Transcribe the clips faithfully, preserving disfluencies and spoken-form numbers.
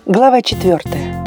Глава четвертая.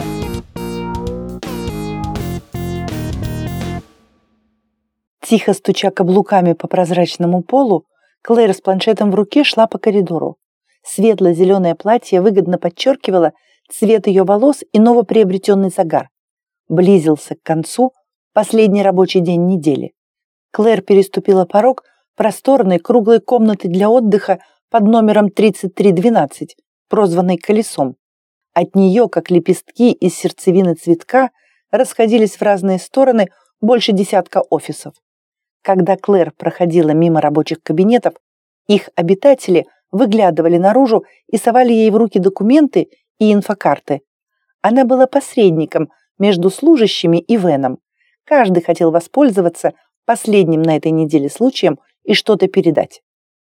Тихо стуча каблуками по прозрачному полу, Клэр с планшетом в руке шла по коридору. Светло-зеленое платье выгодно подчеркивало цвет ее волос и новоприобретенный загар. Близился к концу последний рабочий день недели. Клэр переступила порог просторной круглой комнаты для отдыха под номером тридцать три двенадцать, прозванной «Колесом». От нее, как лепестки из сердцевины цветка, расходились в разные стороны больше десятка офисов. Когда Клэр проходила мимо рабочих кабинетов, их обитатели выглядывали наружу и совали ей в руки документы и инфокарты. Она была посредником между служащими и Веном. Каждый хотел воспользоваться последним на этой неделе случаем и что-то передать.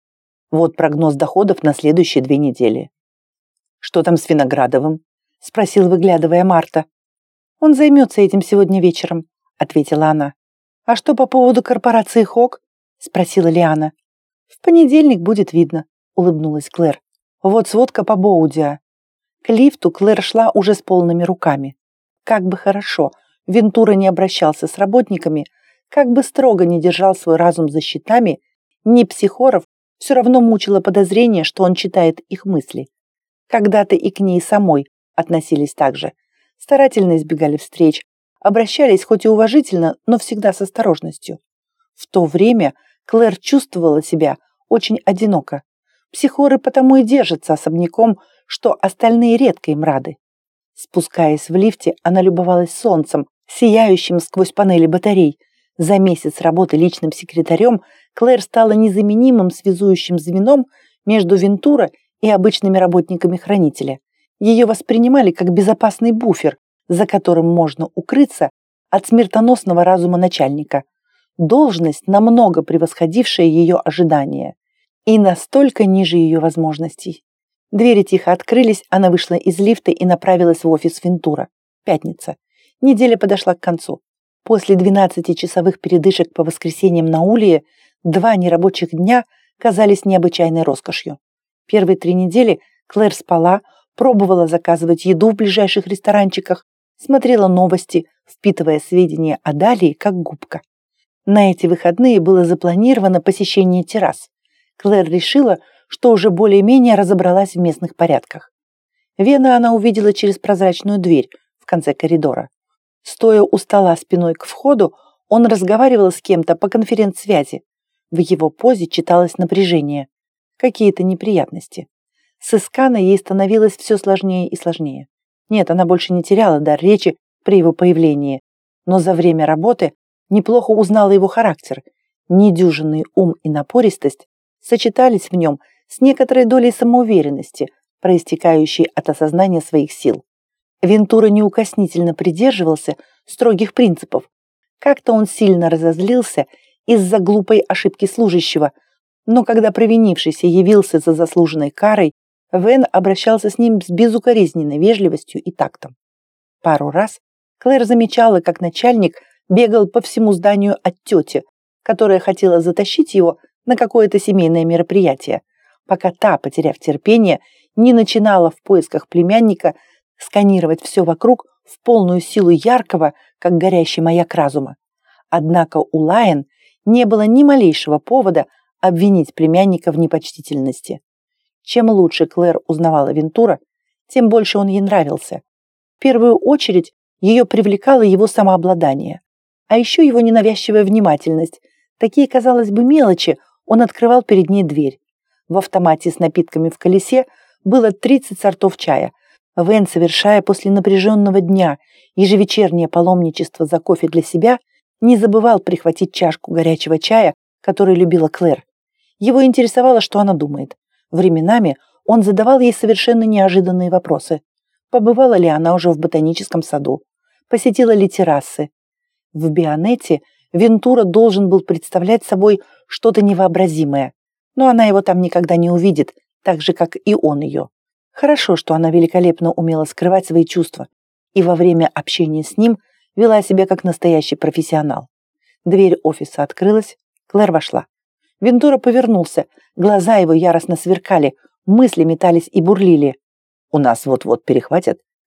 Вот прогноз доходов на следующие две недели. «Что там с Виноградовым?» — спросил, выглядывая, Марта. «Он займется этим сегодня вечером», — ответила она. «А что по поводу корпорации Хок?» — спросила Лиана. «В понедельник будет видно», — улыбнулась Клэр. «Вот сводка по Боудиа». К лифту Клэр шла уже с полными руками. Как бы хорошо Вентура не обращался с работниками, как бы строго не держал свой разум за щитами, ни Психоров все равно мучило подозрение, что он читает их мысли. Когда-то и к ней самой относились так же. Старательно избегали встреч, обращались хоть и уважительно, но всегда с осторожностью. В то время Клэр чувствовала себя очень одиноко. Психоры потому и держатся особняком, что остальные редко им рады. Спускаясь в лифте, она любовалась солнцем, сияющим сквозь панели батарей. За месяц работы личным секретарем Клэр стала незаменимым связующим звеном между Вентура и обычными работниками хранителя. Ее воспринимали как безопасный буфер, за которым можно укрыться от смертоносного разума начальника. Должность, намного превосходившая ее ожидания и настолько ниже ее возможностей. Двери тихо открылись, она вышла из лифта и направилась в офис Вентура. Пятница. Неделя подошла к концу. После двенадцатичасовых передышек по воскресеньям на Улье два нерабочих дня казались необычайной роскошью. Первые три недели Клэр спала, пробовала заказывать еду в ближайших ресторанчиках, смотрела новости, впитывая сведения о Далии как губка. На эти выходные было запланировано посещение террас. Клэр решила, что уже более-менее разобралась в местных порядках. Вена она увидела через прозрачную дверь в конце коридора. Стоя у стола спиной к входу, он разговаривал с кем-то по конференц-связи. В его позе читалось напряжение. Какие-то неприятности. С Исканой ей становилось все сложнее и сложнее. Нет, она больше не теряла дар речи при его появлении, но за время работы неплохо узнала его характер. Недюжинный ум и напористость сочетались в нем с некоторой долей самоуверенности, проистекающей от осознания своих сил. Вентура неукоснительно придерживался строгих принципов. Как-то он сильно разозлился из-за глупой ошибки служащего, но когда провинившийся явился за заслуженной карой, Вен обращался с ним с безукоризненной вежливостью и тактом. Пару раз Клэр замечала, как начальник бегал по всему зданию от тети, которая хотела затащить его на какое-то семейное мероприятие, пока та, потеряв терпение, не начинала в поисках племянника сканировать все вокруг в полную силу яркого, как горящий маяк разума. Однако у Лайен не было ни малейшего повода обвинить племянника в непочтительности. Чем лучше Клэр узнавала Вентура, тем больше он ей нравился. В первую очередь ее привлекало его самообладание, а еще его ненавязчивая внимательность. Такие, казалось бы, мелочи он открывал перед ней дверь. В автомате с напитками в колесе было тридцать сортов чая. Вен, совершая после напряженного дня ежевечернее паломничество за кофе для себя, не забывал прихватить чашку горячего чая, который любила Клэр. Его интересовало, что она думает. Временами он задавал ей совершенно неожиданные вопросы. Побывала ли она уже в ботаническом саду? Посетила ли террасы? В Бионете Вентура должен был представлять собой что-то невообразимое, но она его там никогда не увидит, так же, как и он ее. Хорошо, что она великолепно умела скрывать свои чувства и во время общения с ним вела себя как настоящий профессионал. Дверь офиса открылась, Клэр вошла. Вентура повернулся, глаза его яростно сверкали, мысли метались и бурлили. «У нас вот-вот перехватят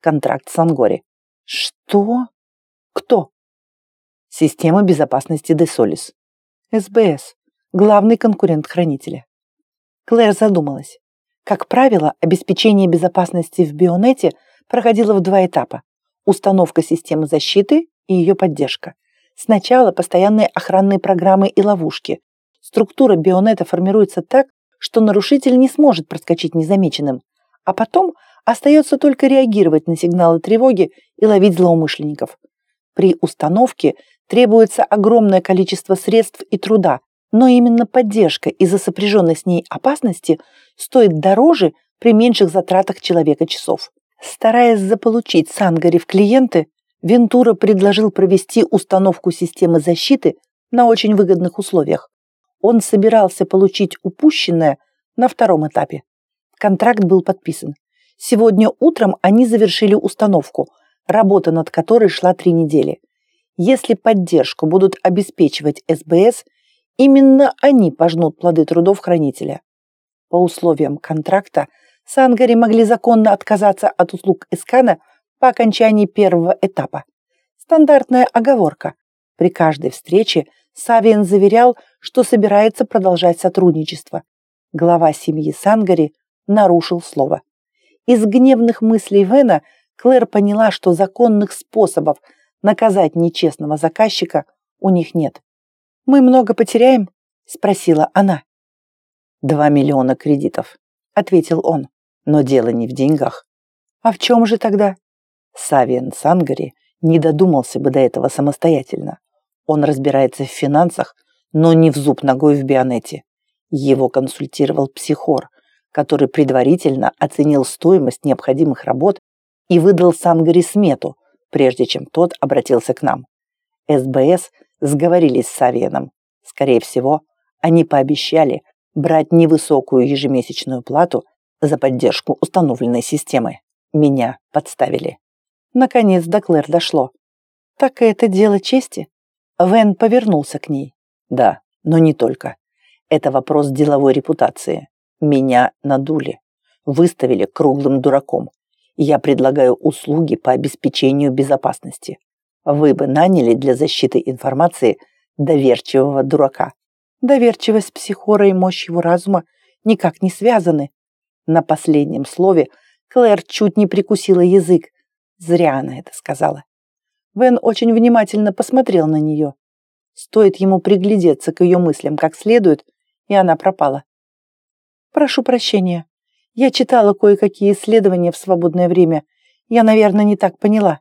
контракт с Ангори. Что? Кто? Система безопасности Десолис. СБС. Главный конкурент хранителя. Клэр задумалась. Как правило, обеспечение безопасности в Бионете проходило в два этапа. Установка системы защиты и ее поддержка. Сначала постоянные охранные программы и ловушки. Структура Бионета формируется так, что нарушитель не сможет проскочить незамеченным, а потом остается только реагировать на сигналы тревоги и ловить злоумышленников. При установке требуется огромное количество средств и труда, но именно поддержка из-за сопряженной с ней опасности стоит дороже при меньших затратах человека-часов. Стараясь заполучить Сангари в клиенты, Вентура предложил провести установку системы защиты на очень выгодных условиях. Он собирался получить упущенное на втором этапе. Контракт был подписан. Сегодня утром они завершили установку, работа над которой шла три недели. Если поддержку будут обеспечивать СБС, именно они пожнут плоды трудов хранителя. По условиям контракта Сангари могли законно отказаться от услуг Эскана по окончании первого этапа. Стандартная оговорка. При каждой встрече Савиен заверял, что собирается продолжать сотрудничество. Глава семьи Сангари нарушил слово. Из гневных мыслей Вена Клэр поняла, что законных способов наказать нечестного заказчика у них нет. «Мы много потеряем?» – спросила она. «Два миллиона кредитов», – ответил он. «Но дело не в деньгах». «А в чем же тогда?» Савиен Сангари не додумался бы до этого самостоятельно. Он разбирается в финансах, но не в зуб ногой в Бионете. Его консультировал психор, который предварительно оценил стоимость необходимых работ и выдал Сангари смету, прежде чем тот обратился к нам. СБС сговорились с Савиеном. Скорее всего, они пообещали брать невысокую ежемесячную плату за поддержку установленной системы. Меня подставили. Наконец до Клэр дошло. «Так это дело чести?» Вен повернулся к ней. «Да, но не только. Это вопрос деловой репутации. Меня надули. Выставили круглым дураком. Я предлагаю услуги по обеспечению безопасности. Вы бы наняли для защиты информации доверчивого дурака». Доверчивость психора и мощь его разума никак не связаны. На последнем слове Клэр чуть не прикусила язык. Зря она это сказала. Вен очень внимательно посмотрел на нее. Стоит ему приглядеться к ее мыслям как следует, и она пропала. «Прошу прощения. Я читала кое-какие исследования в свободное время. Я, наверное, не так поняла».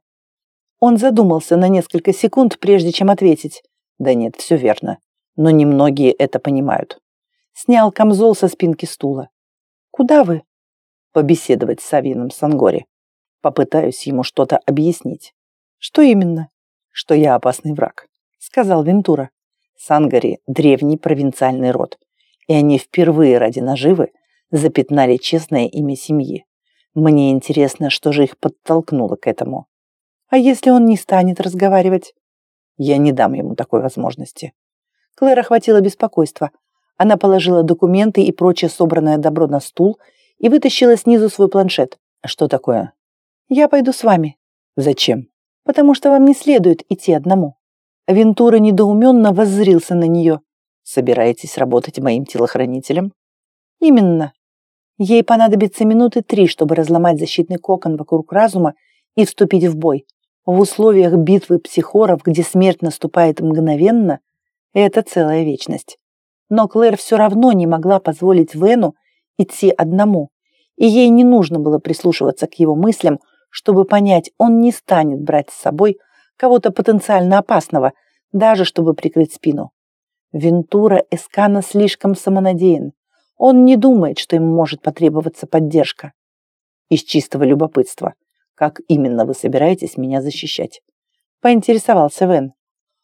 Он задумался на несколько секунд, прежде чем ответить. «Да нет, все верно. Но немногие это понимают». Снял камзол со спинки стула. «Куда вы?» «Побеседовать с Савиеном Сангори. Попытаюсь ему что-то объяснить». «Что именно?» «Что я опасный враг», — сказал Вентура. Сангари — древний провинциальный род, и они впервые ради наживы запятнали честное имя семьи. Мне интересно, что же их подтолкнуло к этому. А если он не станет разговаривать? Я не дам ему такой возможности. Клэр охватило беспокойство. Она положила документы и прочее собранное добро на стул и вытащила снизу свой планшет. Что такое? Я пойду с вами. Зачем? Потому что вам не следует идти одному. Вентура недоуменно воззрился на нее. Собираетесь работать моим телохранителем? Именно. Ей понадобится минуты три, чтобы разломать защитный кокон вокруг разума и вступить в бой. В условиях битвы психоров, где смерть наступает мгновенно, это целая вечность. Но Клэр все равно не могла позволить Вену идти одному, и ей не нужно было прислушиваться к его мыслям, чтобы понять, он не станет брать с собой кого-то потенциально опасного, даже чтобы прикрыть спину. Вентура Эскана слишком самонадеян. Он не думает, что ему может потребоваться поддержка. Из чистого любопытства. Как именно вы собираетесь меня защищать? Поинтересовался Вен.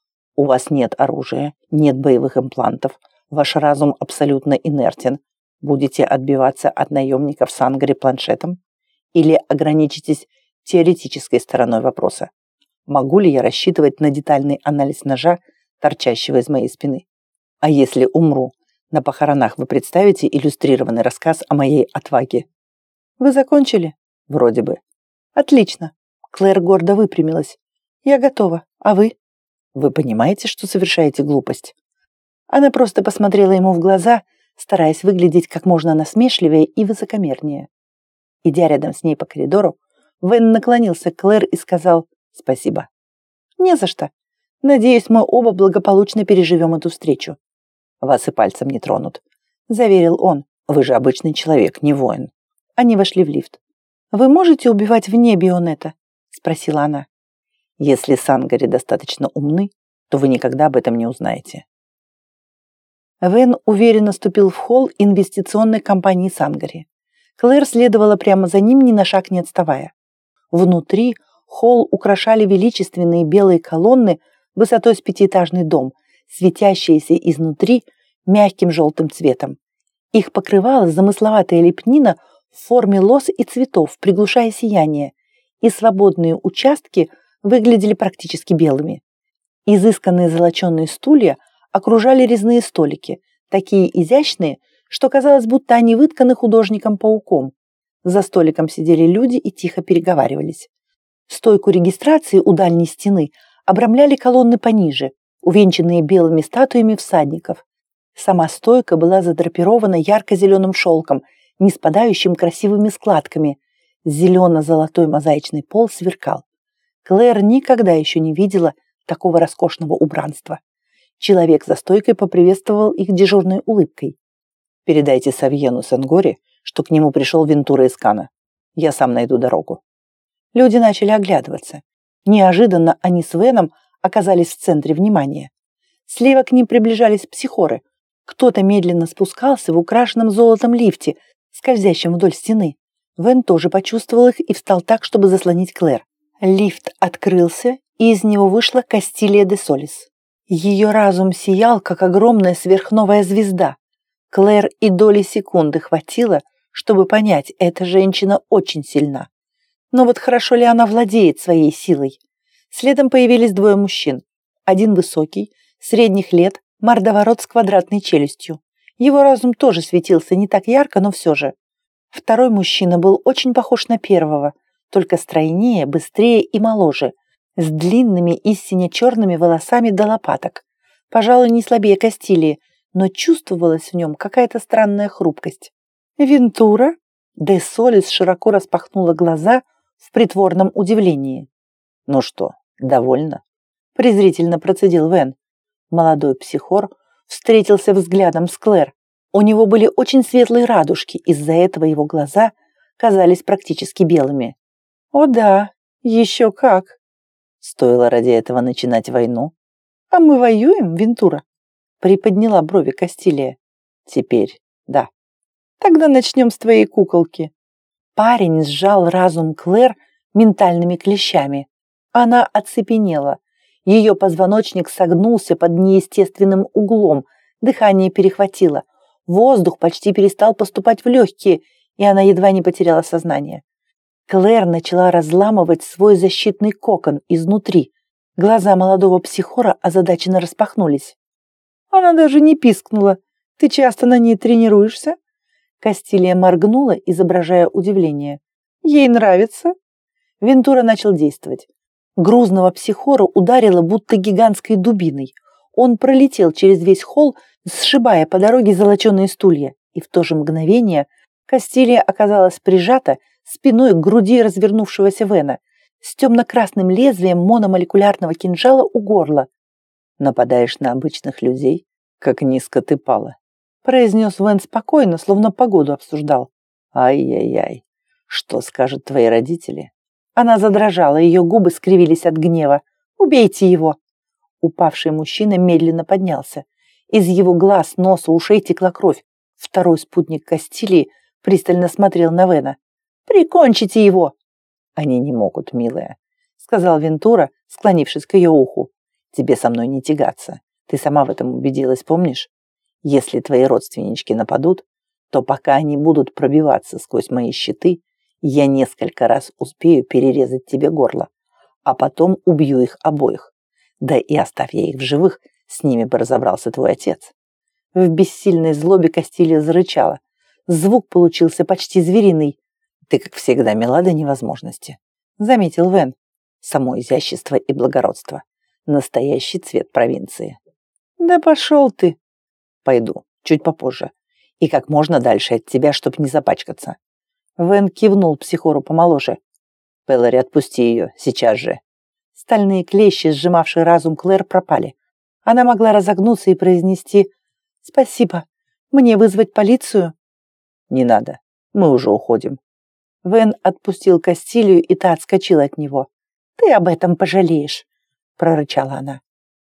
У вас нет оружия, нет боевых имплантов, ваш разум абсолютно инертен. Будете отбиваться от наемников Сангари планшетом? Или ограничитесь теоретической стороной вопроса? Могу ли я рассчитывать на детальный анализ ножа, торчащего из моей спины? А если умру, на похоронах вы представите иллюстрированный рассказ о моей отваге? Вы закончили? Вроде бы. Отлично. Клэр гордо выпрямилась. Я готова. А вы? Вы понимаете, что совершаете глупость? Она просто посмотрела ему в глаза, стараясь выглядеть как можно насмешливее и высокомернее. Идя рядом с ней по коридору, Вэн наклонился к Клэр и сказал «Спасибо». «Не за что. Надеюсь, мы оба благополучно переживем эту встречу». «Вас и пальцем не тронут», — заверил он. «Вы же обычный человек, не воин». Они вошли в лифт. «Вы можете убивать вне Бионета?» — спросила она. «Если сангари достаточно умны, то вы никогда об этом не узнаете». Вэн уверенно ступил в холл инвестиционной компании Сангари. Клэр следовала прямо за ним, ни на шаг не отставая. Внутри холл украшали величественные белые колонны высотой с пятиэтажный дом, светящиеся изнутри мягким желтым цветом. Их покрывала замысловатая лепнина в форме лоз и цветов, приглушая сияние, и свободные участки выглядели практически белыми. Изысканные золоченые стулья окружали резные столики, такие изящные, что казалось, будто они вытканы художником-пауком. За столиком сидели люди и тихо переговаривались. Стойку регистрации у дальней стены обрамляли колонны пониже, увенчанные белыми статуями всадников. Сама стойка была задрапирована ярко-зеленым шелком, не спадающим красивыми складками. Зелено-золотой мозаичный пол сверкал. Клэр никогда еще не видела такого роскошного убранства. Человек за стойкой поприветствовал их дежурной улыбкой. «Передайте Савьену Сенгори, что к нему пришел Вентура из Кана. Я сам найду дорогу». Люди начали оглядываться. Неожиданно они с Веном оказались в центре внимания. Слева к ним приближались психоры. Кто-то медленно спускался в украшенном золотом лифте, скользящем вдоль стены. Вен тоже почувствовал их и встал так, чтобы заслонить Клэр. Лифт открылся, и из него вышла Кастилия де Солис. Ее разум сиял, как огромная сверхновая звезда. Клэр и доли секунды хватило, чтобы понять, эта женщина очень сильна. Но вот хорошо ли она владеет своей силой? Следом появились двое мужчин. Один высокий, средних лет, мордоворот с квадратной челюстью. Его разум тоже светился не так ярко, но все же. Второй мужчина был очень похож на первого, только стройнее, быстрее и моложе, с длинными и сине-черными волосами до лопаток. Пожалуй, не слабее Кастилии, но чувствовалась в нем какая-то странная хрупкость. «Вентура?» Де Солис широко распахнула глаза в притворном удивлении. «Ну что, довольна?» презрительно процедил Вен. Молодой психор встретился взглядом с Клэр. У него были очень светлые радужки, из-за этого его глаза казались практически белыми. «О да, еще как!» «Стоило ради этого начинать войну?» «А мы воюем, Вентура?» приподняла брови Кастилия. «Теперь да». «Тогда начнем с твоей куколки». Парень сжал разум Клэр ментальными клещами. Она оцепенела. Ее позвоночник согнулся под неестественным углом, дыхание перехватило. Воздух почти перестал поступать в легкие, и она едва не потеряла сознание. Клэр начала разламывать свой защитный кокон изнутри. Глаза молодого психора озадаченно распахнулись. «Она даже не пискнула. Ты часто на ней тренируешься?» Кастилия моргнула, изображая удивление. «Ей нравится?» Вентура начал действовать. Грузного психора ударило будто гигантской дубиной. Он пролетел через весь холл, сшибая по дороге золоченые стулья, и в то же мгновение Кастилия оказалась прижата спиной к груди развернувшегося Вена с темно-красным лезвием мономолекулярного кинжала у горла. «Нападаешь на обычных людей, как низко ты пала», произнес Вен спокойно, словно погоду обсуждал. «Ай-яй-яй, что скажут твои родители?» Она задрожала, ее губы скривились от гнева. «Убейте его!» Упавший мужчина медленно поднялся. Из его глаз, носа, ушей текла кровь. Второй спутник Кастилии пристально смотрел на Вена. «Прикончите его!» «Они не могут, милая», — сказал Вентура, склонившись к ее уху. «Тебе со мной не тягаться. Ты сама в этом убедилась, помнишь? Если твои родственнички нападут, то пока они будут пробиваться сквозь мои щиты, я несколько раз успею перерезать тебе горло, а потом убью их обоих. Да и оставь я их в живых, с ними бы разобрался твой отец». В бессильной злобе Кастилия зарычала. Звук получился почти звериный. «Ты, как всегда, мила до невозможности. заметил Вен. Само изящество и благородство. Настоящий цвет провинции. Да пошел ты. Пойду, чуть попозже. И как можно дальше от тебя, чтоб не запачкаться. Вен кивнул психору помоложе. Пэлори, отпусти ее, сейчас же. Стальные клещи, сжимавшие разум Клэр, пропали. Она могла разогнуться и произнести: «Спасибо. Мне вызвать полицию?» «Не надо. Мы уже уходим». Вен отпустил Кастилию, и та отскочила от него. «Ты об этом пожалеешь», — прорычала она.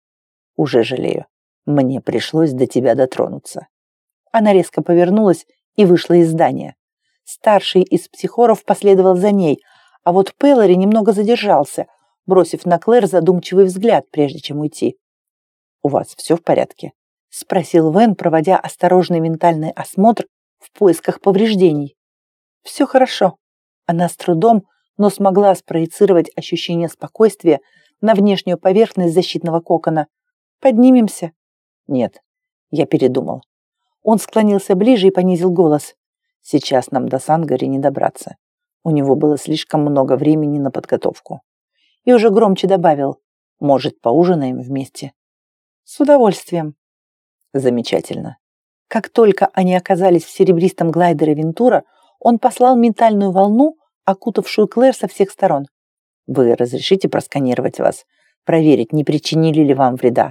«Уже жалею. Мне пришлось до тебя дотронуться». Она резко повернулась и вышла из здания. Старший из психоров последовал за ней, а вот Пэлори немного задержался, бросив на Клэр задумчивый взгляд, прежде чем уйти. «У вас все в порядке?» — спросил Вен, проводя осторожный ментальный осмотр в поисках повреждений. «Все хорошо». Она с трудом, но смогла спроецировать ощущение спокойствия на внешнюю поверхность защитного кокона. «Поднимемся?» «Нет, я передумал». Он склонился ближе и понизил голос. «Сейчас нам до Сангари не добраться. У него было слишком много времени на подготовку». И уже громче добавил: «Может, поужинаем вместе?» «С удовольствием». Замечательно. Как только они оказались в серебристом глайдере Вентура, он послал ментальную волну, окутавшую Клэр со всех сторон. «Вы разрешите просканировать вас? Проверить, не причинили ли вам вреда?»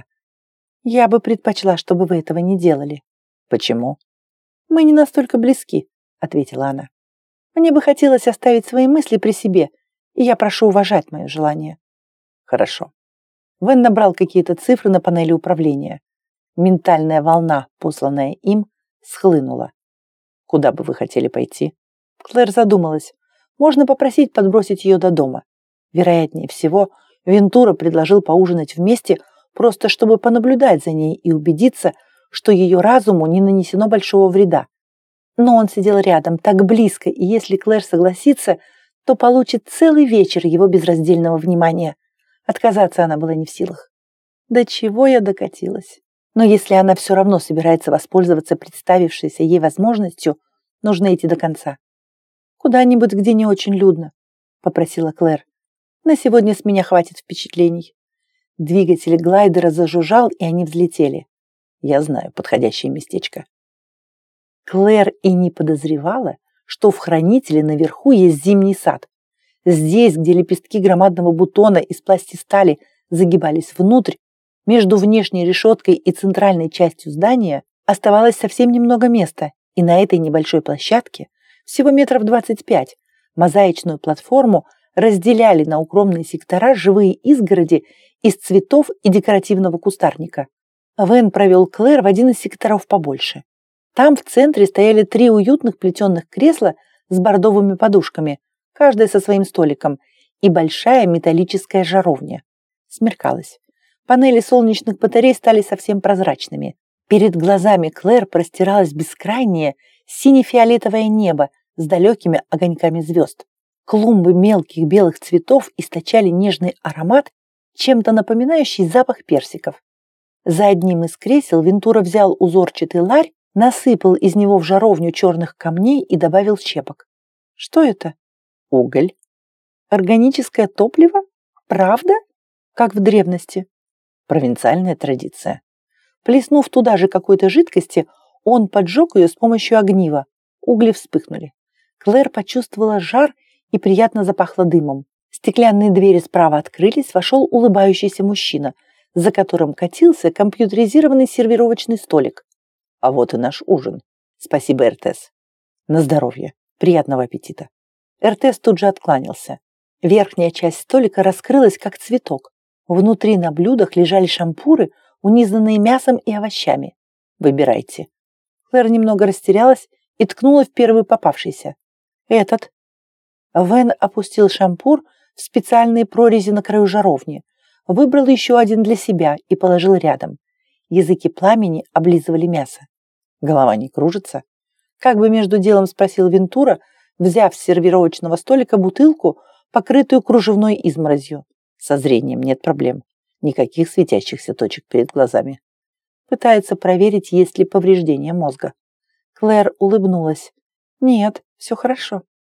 «Я бы предпочла, чтобы вы этого не делали». «Почему?» «Мы не настолько близки», — ответила она. «Мне бы хотелось оставить свои мысли при себе, и я прошу уважать мое желание». «Хорошо». Вен набрал какие-то цифры на панели управления. Ментальная волна, посланная им, схлынула. «Куда бы вы хотели пойти?» Клэр задумалась. Можно попросить подбросить ее до дома. Вероятнее всего, Вентура предложил поужинать вместе, просто чтобы понаблюдать за ней и убедиться, что ее разуму не нанесено большого вреда. Но он сидел рядом, так близко, и если Клэр согласится, то получит целый вечер его безраздельного внимания. Отказаться она была не в силах. До чего я докатилась? Но если она все равно собирается воспользоваться представившейся ей возможностью, нужно идти до конца. «Куда-нибудь, где не очень людно», — попросила Клэр. «На сегодня с меня хватит впечатлений». Двигатель глайдера зажужжал, и они взлетели. «Я знаю подходящее местечко». Клэр и не подозревала, что в хранителе наверху есть зимний сад. Здесь, где лепестки громадного бутона из пластистали загибались внутрь, между внешней решеткой и центральной частью здания оставалось совсем немного места, и на этой небольшой площадке, всего метров двадцать пять, мозаичную платформу разделяли на укромные сектора живые изгороди из цветов и декоративного кустарника. Вен провел Клэр в один из секторов побольше. Там в центре стояли три уютных плетеных кресла с бордовыми подушками, каждая со своим столиком, и большая металлическая жаровня. Смеркалось. Панели солнечных батарей стали совсем прозрачными. Перед глазами Клэр простиралось бескрайнее сине-фиолетовое небо с далекими огоньками звезд. Клумбы мелких белых цветов источали нежный аромат, чем-то напоминающий запах персиков. За одним из кресел Вентура взял узорчатый ларь, насыпал из него в жаровню черных камней и добавил щепок. Что это? Уголь. Органическое топливо? Правда? Как в древности. Провинциальная традиция. Плеснув туда же какой-то жидкости, он поджег ее с помощью огнива. Угли вспыхнули. Клэр почувствовала жар и приятно запахло дымом. Стеклянные двери справа открылись, вошел улыбающийся мужчина, за которым катился компьютеризированный сервировочный столик. А вот и наш ужин. Спасибо, Эртес. На здоровье. Приятного аппетита. Эртес тут же откланялся. Верхняя часть столика раскрылась, как цветок. Внутри на блюдах лежали шампуры, унизанные мясом и овощами. Выбирайте. Клэр немного растерялась и ткнула в первый попавшийся. Этот. Вен опустил шампур в специальные прорези на краю жаровни, выбрал еще один для себя и положил рядом. Языки пламени облизывали мясо. Голова не кружится? Как бы между делом спросил Вентура, взяв с сервировочного столика бутылку, покрытую кружевной изморозью. Со зрением нет проблем. Никаких светящихся точек перед глазами. Пытается проверить, есть ли повреждение мозга. Клэр улыбнулась. Нет, все хорошо.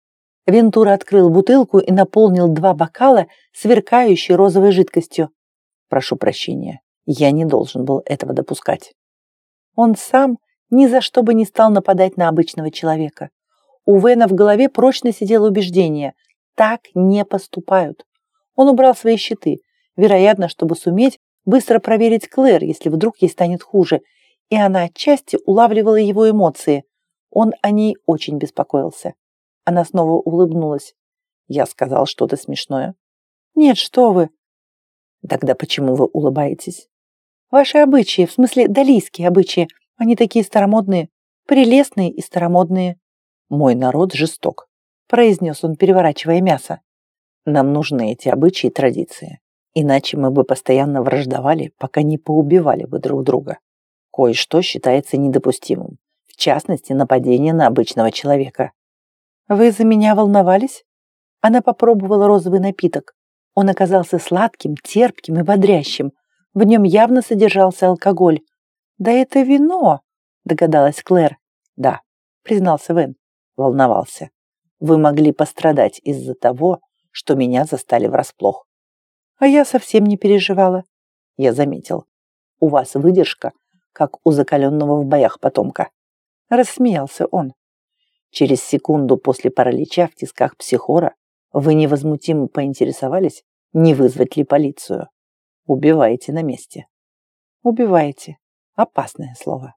Вентура открыл бутылку и наполнил два бокала сверкающей розовой жидкостью. Прошу прощения, я не должен был этого допускать. Он сам ни за что бы не стал нападать на обычного человека. У Вена в голове прочно сидело убеждение: так не поступают. Он убрал свои щиты, вероятно, чтобы суметь быстро проверить Клэр, если вдруг ей станет хуже, и она отчасти улавливала его эмоции. Он о ней очень беспокоился. Она снова улыбнулась. Я сказал что-то смешное. Нет, что вы. Тогда почему вы улыбаетесь? Ваши обычаи, в смысле далийские обычаи, они такие старомодные, прелестные и старомодные. Мой народ жесток, произнес он, переворачивая мясо. Нам нужны эти обычаи и традиции. Иначе мы бы постоянно враждовали, пока не поубивали бы друг друга. Кое-что считается недопустимым. В частности, нападение на обычного человека. Вы за меня волновались? Она попробовала розовый напиток. Он оказался сладким, терпким и бодрящим. В нем явно содержался алкоголь. Да это вино, догадалась Клэр. Да, признался Вен. Волновался. Вы могли пострадать из-за того, что меня застали врасплох. А я совсем не переживала. Я заметил. У вас выдержка, как у закаленного в боях потомка. Рассмеялся он. Через секунду после паралича в тисках психора вы невозмутимо поинтересовались, не вызвать ли полицию. Убиваете на месте. Убиваете. Опасное слово.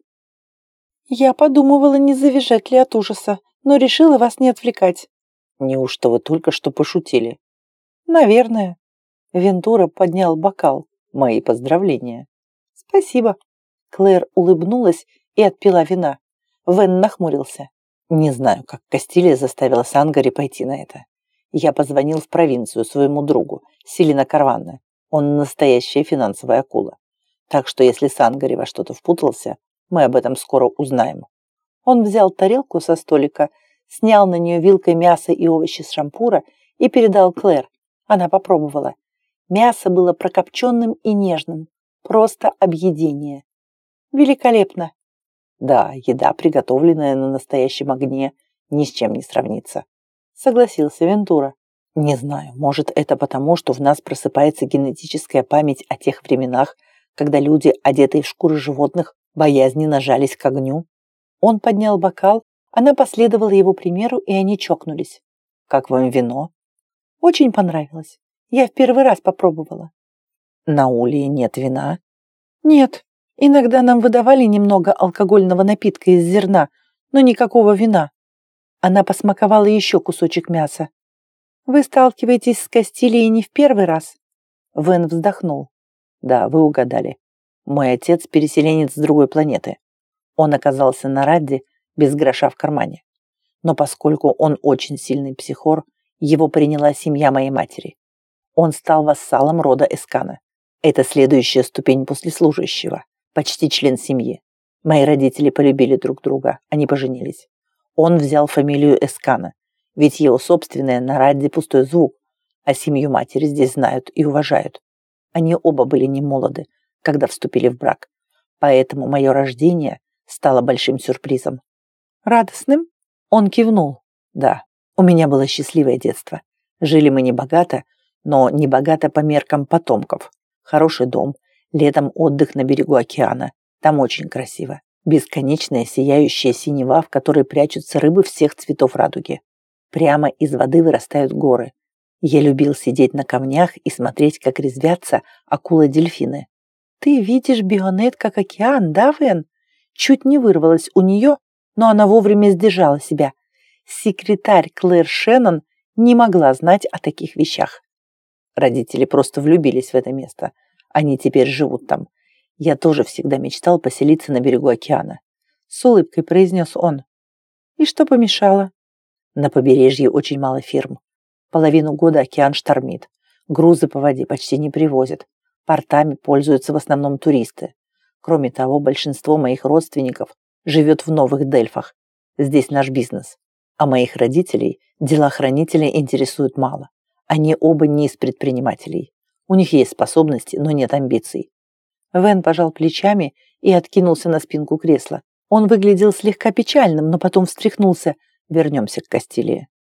Я подумывала, не завизжать ли от ужаса, но решила вас не отвлекать. Неужто вы только что пошутили? Наверное. Вентура поднял бокал. Мои поздравления. Спасибо. Клэр улыбнулась и отпила вина. Вен нахмурился. Не знаю, как Кастилия заставила Сангари пойти на это. Я позвонил в провинцию своему другу, Селина Карванна. Он настоящая финансовая акула. Так что если Сангари во что-то впутался, мы об этом скоро узнаем. Он взял тарелку со столика, снял на нее вилкой мясо и овощи с шампура и передал Клэр. Она попробовала. Мясо было прокопченным и нежным. Просто объедение. Великолепно. Да, еда, приготовленная на настоящем огне, ни с чем не сравнится. Согласился Вентура. Не знаю, может, это потому, что в нас просыпается генетическая память о тех временах, когда люди, одетые в шкуры животных, боязненно жались к огню. Он поднял бокал, она последовала его примеру, и они чокнулись. Как вам вино? Очень понравилось. Я в первый раз попробовала. На Улии нет вина? Нет. Иногда нам выдавали немного алкогольного напитка из зерна, но никакого вина. Она посмаковала еще кусочек мяса. Вы сталкиваетесь с Кастилией не в первый раз? Вен вздохнул. Да, вы угадали. Мой отец переселенец с другой планеты. Он оказался на Радде без гроша в кармане. Но поскольку он очень сильный психор, его приняла семья моей матери. Он стал вассалом рода Эскана. Это следующая ступень после служащего. Почти член семьи. Мои родители полюбили друг друга, они поженились. Он взял фамилию Эскана, ведь его собственная на Радде пустой звук, а семью матери здесь знают и уважают. Они оба были не молоды, когда вступили в брак, поэтому мое рождение стало большим сюрпризом. Радостным? Он кивнул. Да, у меня было счастливое детство. Жили мы не богато, но не богато по меркам потомков. Хороший дом, летом отдых на берегу океана. Там очень красиво. Бесконечная сияющая синева, в которой прячутся рыбы всех цветов радуги. Прямо из воды вырастают горы. Я любил сидеть на камнях и смотреть, как резвятся акулы-дельфины. Ты видишь Бионет как океан, да, Вен? Чуть не вырвалась у нее, но она вовремя сдержала себя. Секретарь Клэр Шеннон не могла знать о таких вещах. Родители просто влюбились в это место. Они теперь живут там. Я тоже всегда мечтал поселиться на берегу океана. С улыбкой произнес он. И что помешало? На побережье очень мало фирм. Половину года океан штормит. Грузы по воде почти не привозят. Портами пользуются в основном туристы. Кроме того, большинство моих родственников живет в Новых Дельфах. Здесь наш бизнес. А моих родителей дела хранителей интересуют мало. Они оба не из предпринимателей. У них есть способности, но нет амбиций. Вен пожал плечами и откинулся на спинку кресла. Он выглядел слегка печальным, но потом встряхнулся. Вернемся к Кастилии.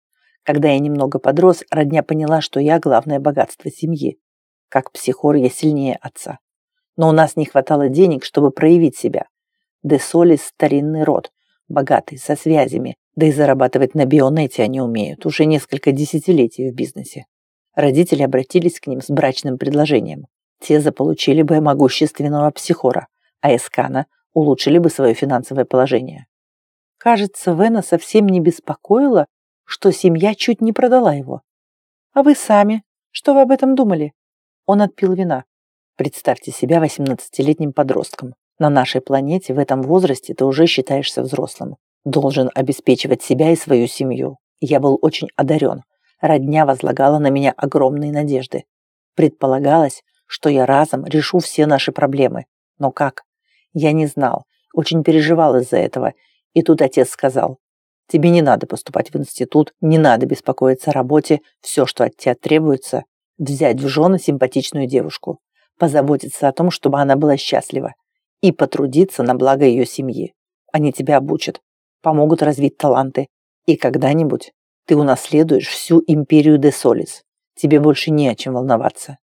Когда я немного подрос, родня поняла, что я главное богатство семьи. Как психор я сильнее отца. Но у нас не хватало денег, чтобы проявить себя. Де Солис – старинный род, богатый, со связями, да и зарабатывать на Бионете они умеют, уже несколько десятилетий в бизнесе. Родители обратились к ним с брачным предложением. Те заполучили бы могущественного психора, а Эскана улучшили бы свое финансовое положение. Кажется, Вена совсем не беспокоила, что семья чуть не продала его. А вы сами? Что вы об этом думали? Он отпил вина. Представьте себя восемнадцатилетним подростком. На нашей планете в этом возрасте ты уже считаешься взрослым. Должен обеспечивать себя и свою семью. Я был очень одарен. Родня возлагала на меня огромные надежды. Предполагалось, что я разом решу все наши проблемы. Но как? Я не знал, очень переживал из-за этого. И тут отец сказал: тебе не надо поступать в институт, не надо беспокоиться о работе, все, что от тебя требуется, взять в жены симпатичную девушку, позаботиться о том, чтобы она была счастлива, и потрудиться на благо ее семьи. Они тебя обучат, помогут развить таланты, и когда-нибудь ты унаследуешь всю империю де Солис. Тебе больше не о чем волноваться.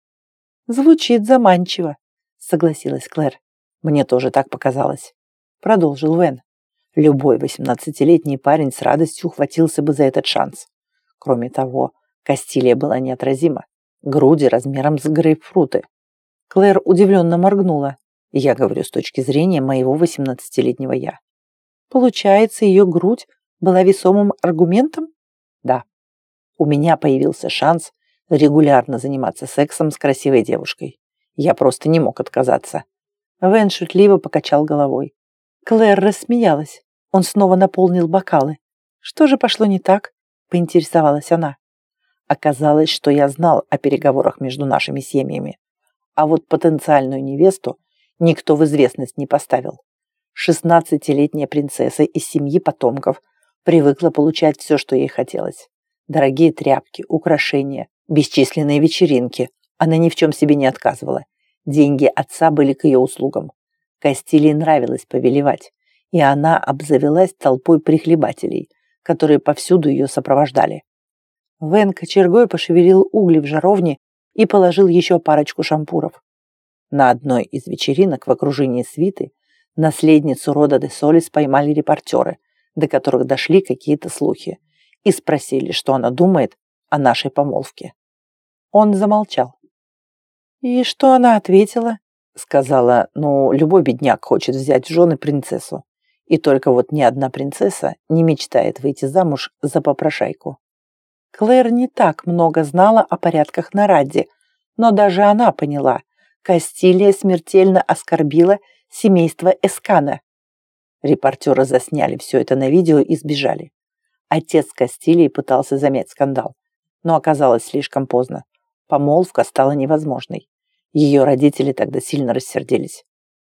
Звучит заманчиво, согласилась Клэр. Мне тоже так показалось. Продолжил Вен. Любой восемнадцатилетний парень с радостью ухватился бы за этот шанс. Кроме того, Кастилия была неотразима. Груди размером с грейпфруты. Клэр удивленно моргнула. Я говорю с точки зрения моего восемнадцатилетнего я. Получается, ее грудь была весомым аргументом? Да. У меня появился шанс регулярно заниматься сексом с красивой девушкой. Я просто не мог отказаться. Вен шутливо покачал головой. Клэр рассмеялась. Он снова наполнил бокалы. Что же пошло не так? Поинтересовалась она. Оказалось, что я знал о переговорах между нашими семьями. А вот потенциальную невесту никто в известность не поставил. Шестнадцатилетняя принцесса из семьи потомков привыкла получать все, что ей хотелось. Дорогие тряпки, украшения, бесчисленные вечеринки. Она ни в чем себе не отказывала. Деньги отца были к ее услугам. Кастилии нравилось повелевать, и она обзавелась толпой прихлебателей, которые повсюду ее сопровождали. Вен кочергой пошевелил угли в жаровне и положил еще парочку шампуров. На одной из вечеринок в окружении свиты наследницу рода де Солис поймали репортеры, до которых дошли какие-то слухи, и спросили, что она думает о нашей помолвке. Он замолчал. «И что она ответила?» Сказала, ну, любой бедняк хочет взять в жены принцессу. И только вот ни одна принцесса не мечтает выйти замуж за попрошайку. Клэр не так много знала о порядках на Радде, но даже она поняла, Кастилия смертельно оскорбила семейство Эскана. Репортеры засняли все это на видео и сбежали. Отец Кастилии пытался замять скандал, но оказалось слишком поздно. Помолвка стала невозможной. Ее родители тогда сильно рассердились.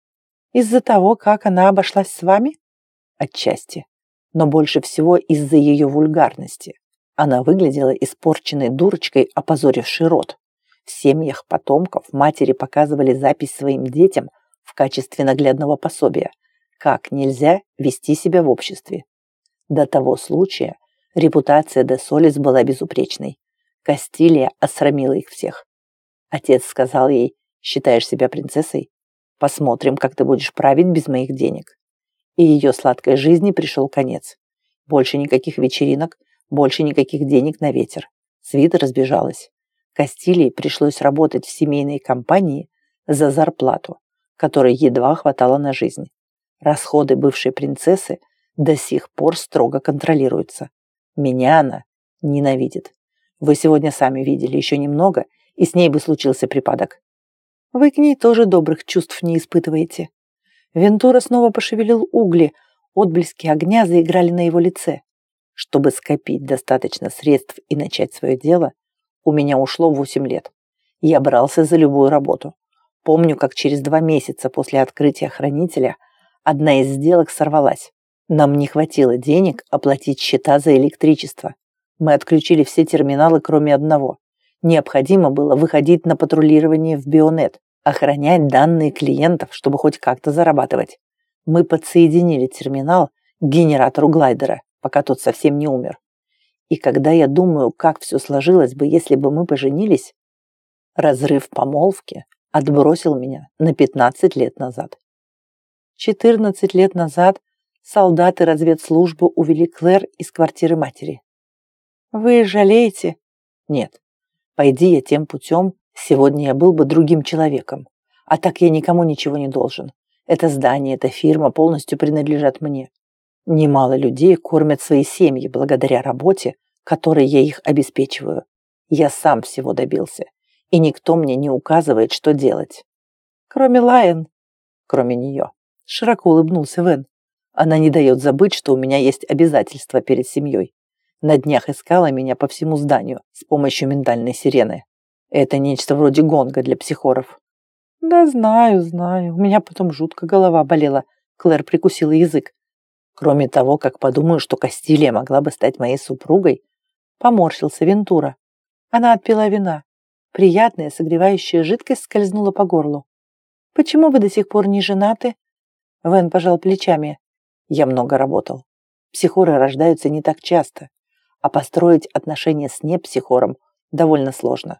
Из-за того, как она обошлась с вами? Отчасти. Но больше всего из-за ее вульгарности. Она выглядела испорченной дурочкой, опозорившей род. В семьях потомков матери показывали запись своим детям в качестве наглядного пособия, как нельзя вести себя в обществе. До того случая репутация де Солис была безупречной. Кастилия осрамила их всех. Отец сказал ей: считаешь себя принцессой? Посмотрим, как ты будешь править без моих денег. И ее сладкой жизни пришел конец. Больше никаких вечеринок, больше никаких денег на ветер. Свита разбежалась. Кастилии пришлось работать в семейной компании за зарплату, которой едва хватало на жизнь. Расходы бывшей принцессы до сих пор строго контролируются. Меня она ненавидит. Вы сегодня сами видели еще немного, и с ней бы случился припадок. Вы к ней тоже добрых чувств не испытываете. Вентура снова пошевелил угли, отблески огня заиграли на его лице. Чтобы скопить достаточно средств и начать свое дело, у меня ушло восемь лет. Я брался за любую работу. Помню, как через два месяца после открытия хранителя одна из сделок сорвалась. Нам не хватило денег оплатить счета за электричество. Мы отключили все терминалы, кроме одного. Необходимо было выходить на патрулирование в Бионет, охранять данные клиентов, чтобы хоть как-то зарабатывать. Мы подсоединили терминал к генератору глайдера, пока тот совсем не умер. И когда я думаю, как все сложилось бы, если бы мы поженились, разрыв помолвки отбросил меня на пятнадцать лет назад. четырнадцать лет назад солдаты разведслужбы увели Клэр из квартиры матери. Вы жалеете? Нет. Пойди я тем путем, сегодня я был бы другим человеком. А так я никому ничего не должен. Это здание, эта фирма полностью принадлежат мне. Немало людей кормят свои семьи благодаря работе, которой я их обеспечиваю. Я сам всего добился, и никто мне не указывает, что делать. Кроме Лайон, кроме нее. Широко улыбнулся Вен. Она не дает забыть, что у меня есть обязательства перед семьей. На днях искала меня по всему зданию с помощью ментальной сирены. Это нечто вроде гонга для психоров. Да знаю, знаю. У меня потом жутко голова болела. Клэр прикусила язык. Кроме того, как подумаю, что Кастилия могла бы стать моей супругой, поморщился Вентура. Она отпила вина. Приятная, согревающая жидкость скользнула по горлу. Почему вы до сих пор не женаты? Вен пожал плечами. Я много работал. Психоры рождаются не так часто, а построить отношения с непсихором довольно сложно.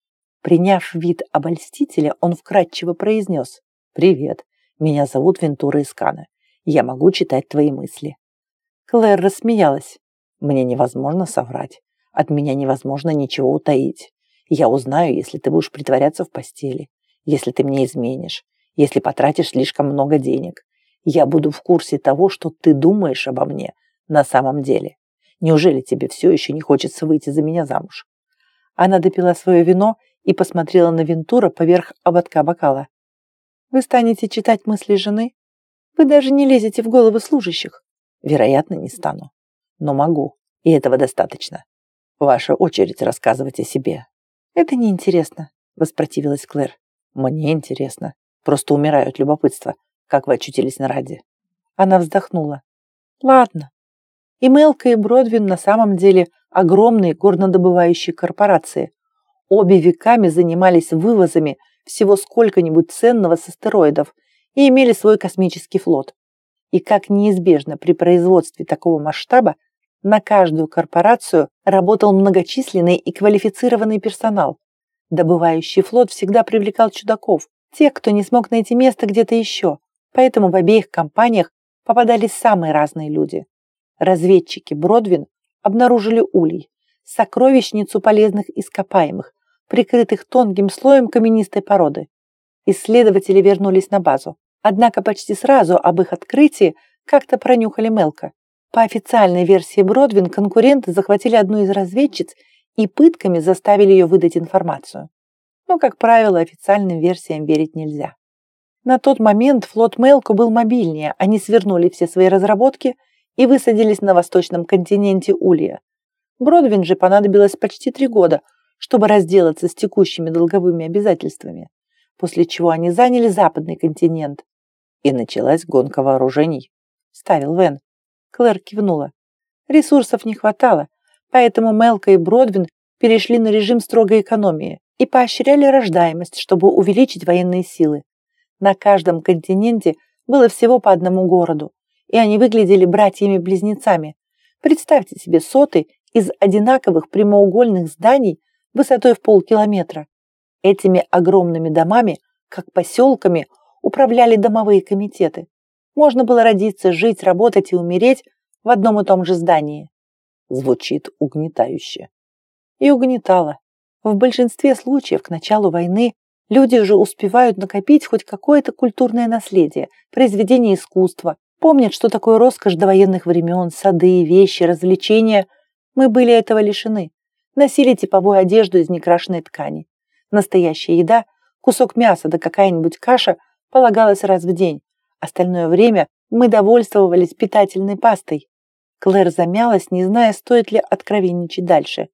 Приняв вид обольстителя, он вкратчиво произнес: «Привет, меня зовут Вентура Искана. Я могу читать твои мысли». Клэр рассмеялась. «Мне невозможно соврать. От меня невозможно ничего утаить. Я узнаю, если ты будешь притворяться в постели, если ты мне изменишь, если потратишь слишком много денег. Я буду в курсе того, что ты думаешь обо мне на самом деле. Неужели тебе все еще не хочется выйти за меня замуж?» Она допила свое вино и посмотрела на Вентура поверх ободка бокала. «Вы станете читать мысли жены? Вы даже не лезете в головы служащих». «Вероятно, не стану. Но могу, и этого достаточно. Ваша очередь рассказывать о себе». «Это неинтересно», — воспротивилась Клэр. «Мне интересно. Просто умираю от любопытства. Как вы очутились на Раде?» Она вздохнула. «Ладно. И Мелка, и Бродвин на самом деле огромные горнодобывающие корпорации. Обе веками занимались вывозами всего сколько-нибудь ценного с астероидов и имели свой космический флот. И как неизбежно при производстве такого масштаба, на каждую корпорацию работал многочисленный и квалифицированный персонал. Добывающий флот всегда привлекал чудаков, тех, кто не смог найти место где-то еще. Поэтому в обеих компаниях попадались самые разные люди. Разведчики Бродвин обнаружили улей, сокровищницу полезных ископаемых, прикрытых тонким слоем каменистой породы. Исследователи вернулись на базу. Однако почти сразу об их открытии как-то пронюхали Мелка. По официальной версии Бродвин конкуренты захватили одну из разведчиц и пытками заставили ее выдать информацию. Но, как правило, официальным версиям верить нельзя. На тот момент флот Мелко был мобильнее, они свернули все свои разработки и высадились на восточном континенте Улья. Бродвин же понадобилось почти три года, чтобы разделаться с текущими долговыми обязательствами, после чего они заняли западный континент. И началась гонка вооружений, вставил Вен. Клэр кивнула. Ресурсов не хватало, поэтому Мелко и Бродвин перешли на режим строгой экономии и поощряли рождаемость, чтобы увеличить военные силы. На каждом континенте было всего по одному городу, и они выглядели братьями-близнецами. Представьте себе соты из одинаковых прямоугольных зданий высотой в полкилометра. Этими огромными домами, как поселками, управляли домовые комитеты. Можно было родиться, жить, работать и умереть в одном и том же здании. Звучит угнетающе. И угнетало. В большинстве случаев к началу войны люди уже успевают накопить хоть какое-то культурное наследие, произведение искусства, помнят, что такое роскошь довоенных времен, сады, вещи, развлечения. Мы были этого лишены. Носили типовую одежду из некрашенной ткани. Настоящая еда, кусок мяса да какая-нибудь каша полагалась раз в день. Остальное время мы довольствовались питательной пастой. Клэр замялась, не зная, стоит ли откровенничать дальше.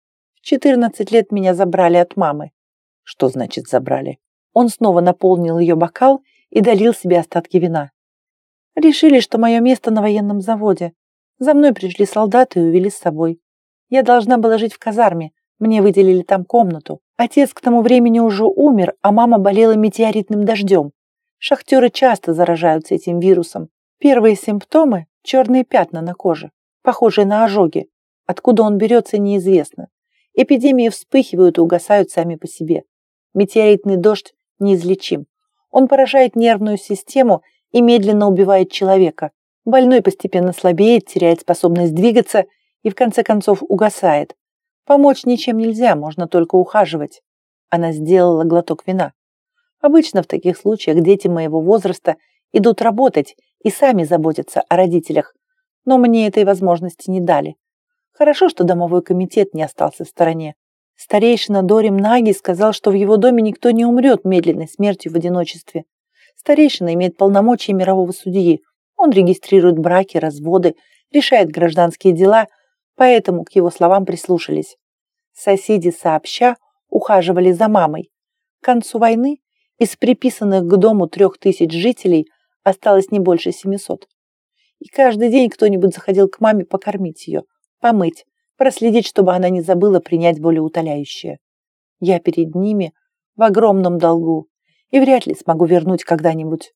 В четырнадцать лет меня забрали от мамы. Что значит забрали? Он снова наполнил ее бокал и долил себе остатки вина. Решили, что мое место на военном заводе. За мной пришли солдаты и увели с собой. Я должна была жить в казарме. Мне выделили там комнату. Отец к тому времени уже умер, а мама болела метеоритным дождем. Шахтеры часто заражаются этим вирусом. Первые симптомы – черные пятна на коже, похожие на ожоги. Откуда он берется, неизвестно. Эпидемии вспыхивают и угасают сами по себе. Метеоритный дождь неизлечим. Он поражает нервную систему и медленно убивает человека. Больной постепенно слабеет, теряет способность двигаться и в конце концов угасает. Помочь ничем нельзя, можно только ухаживать. Она сделала глоток вина. Обычно в таких случаях дети моего возраста идут работать и сами заботятся о родителях, но мне этой возможности не дали. Хорошо, что домовой комитет не остался в стороне. Старейшина Дорим Наги сказал, что в его доме никто не умрет медленной смертью в одиночестве. Старейшина имеет полномочия мирового судьи. Он регистрирует браки, разводы, решает гражданские дела, поэтому к его словам прислушались. Соседи сообща ухаживали за мамой. К концу войны из приписанных к дому трех тысяч жителей осталось не больше семисот. И каждый день кто-нибудь заходил к маме покормить ее, помыть, проследить, чтобы она не забыла принять болеутоляющее. Я перед ними в огромном долгу и вряд ли смогу вернуть когда-нибудь.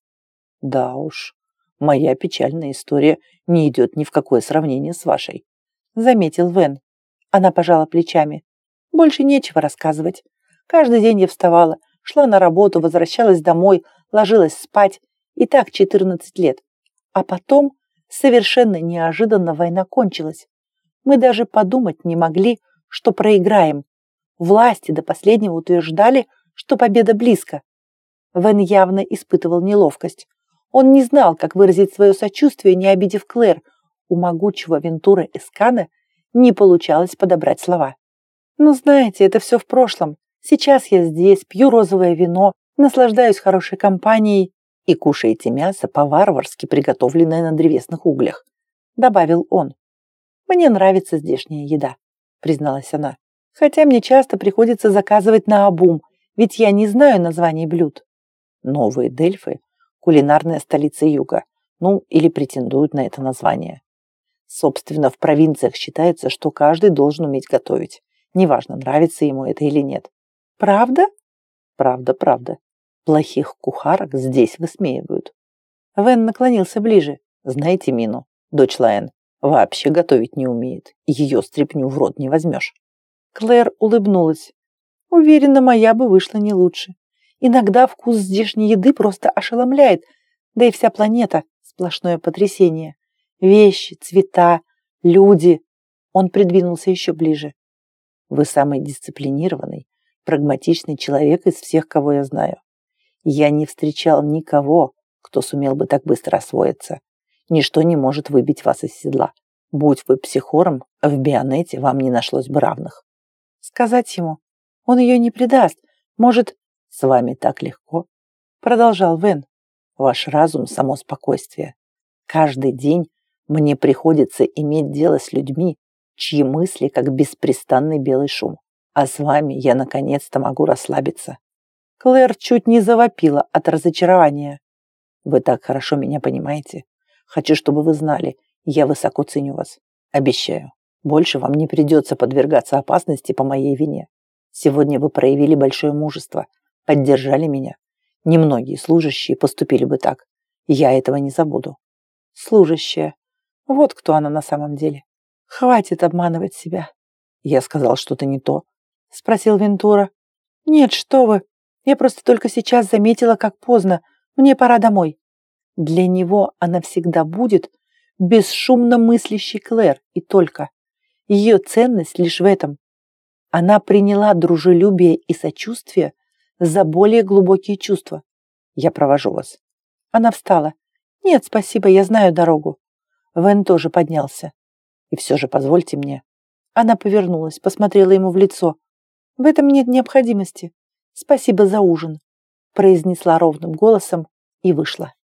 Да уж, моя печальная история не идет ни в какое сравнение с вашей, заметил Вен. Она пожала плечами. Больше нечего рассказывать. Каждый день я вставала, шла на работу, возвращалась домой, ложилась спать. И так четырнадцать лет. А потом, совершенно неожиданно, война кончилась. Мы даже подумать не могли, что проиграем. Власти до последнего утверждали, что победа близко. Вен явно испытывал неловкость. Он не знал, как выразить свое сочувствие, не обидев Клэр. У могучего Вентура Эскана не получалось подобрать слова. «Ну, знаете, это все в прошлом. Сейчас я здесь, пью розовое вино, наслаждаюсь хорошей компанией и кушаете мясо, по-варварски приготовленное на древесных углях», добавил он. «Мне нравится здешняя еда», призналась она. «Хотя мне часто приходится заказывать наобум, ведь я не знаю названий блюд». Новые Дельфы – кулинарная столица юга, ну или претендуют на это название. Собственно, в провинциях считается, что каждый должен уметь готовить. Неважно, нравится ему это или нет. Правда? Правда, правда. Плохих кухарок здесь высмеивают. Вен наклонился ближе. Знаете Мину, дочь Лаэн, вообще готовить не умеет. Ее стряпню в рот не возьмешь. Клэр улыбнулась. Уверена, моя бы вышла не лучше. Иногда вкус здешней еды просто ошеломляет, да и вся планета – сплошное потрясение. Вещи, цвета, люди. Он придвинулся еще ближе. Вы самый дисциплинированный, прагматичный человек из всех, кого я знаю. Я не встречал никого, кто сумел бы так быстро освоиться. Ничто не может выбить вас из седла. Будь вы психором, в Бионете вам не нашлось бы равных. Сказать ему, он ее не предаст. Может, с вами так легко? Продолжал Вен. Ваш разум – само спокойствие. Каждый день мне приходится иметь дело с людьми, чьи мысли как беспрестанный белый шум. А с вами я наконец-то могу расслабиться. Клэр чуть не завопила от разочарования. Вы так хорошо меня понимаете. Хочу, чтобы вы знали, я высоко ценю вас. Обещаю, больше вам не придется подвергаться опасности по моей вине. Сегодня вы проявили большое мужество, поддержали меня. Немногие служащие поступили бы так. Я этого не забуду. Служащая. Вот кто она на самом деле. Хватит обманывать себя. Я сказал что-то не то. Спросил Вентура. Нет, что вы. Я просто только сейчас заметила, как поздно. Мне пора домой. Для него она всегда будет бесшумно мыслящей Клэр, и только. Ее ценность лишь в этом. Она приняла дружелюбие и сочувствие за более глубокие чувства. Я провожу вас. Она встала. Нет, спасибо, я знаю дорогу. Вен тоже поднялся. И все же позвольте мне. Она повернулась, посмотрела ему в лицо. В этом нет необходимости. Спасибо за ужин, произнесла ровным голосом и вышла.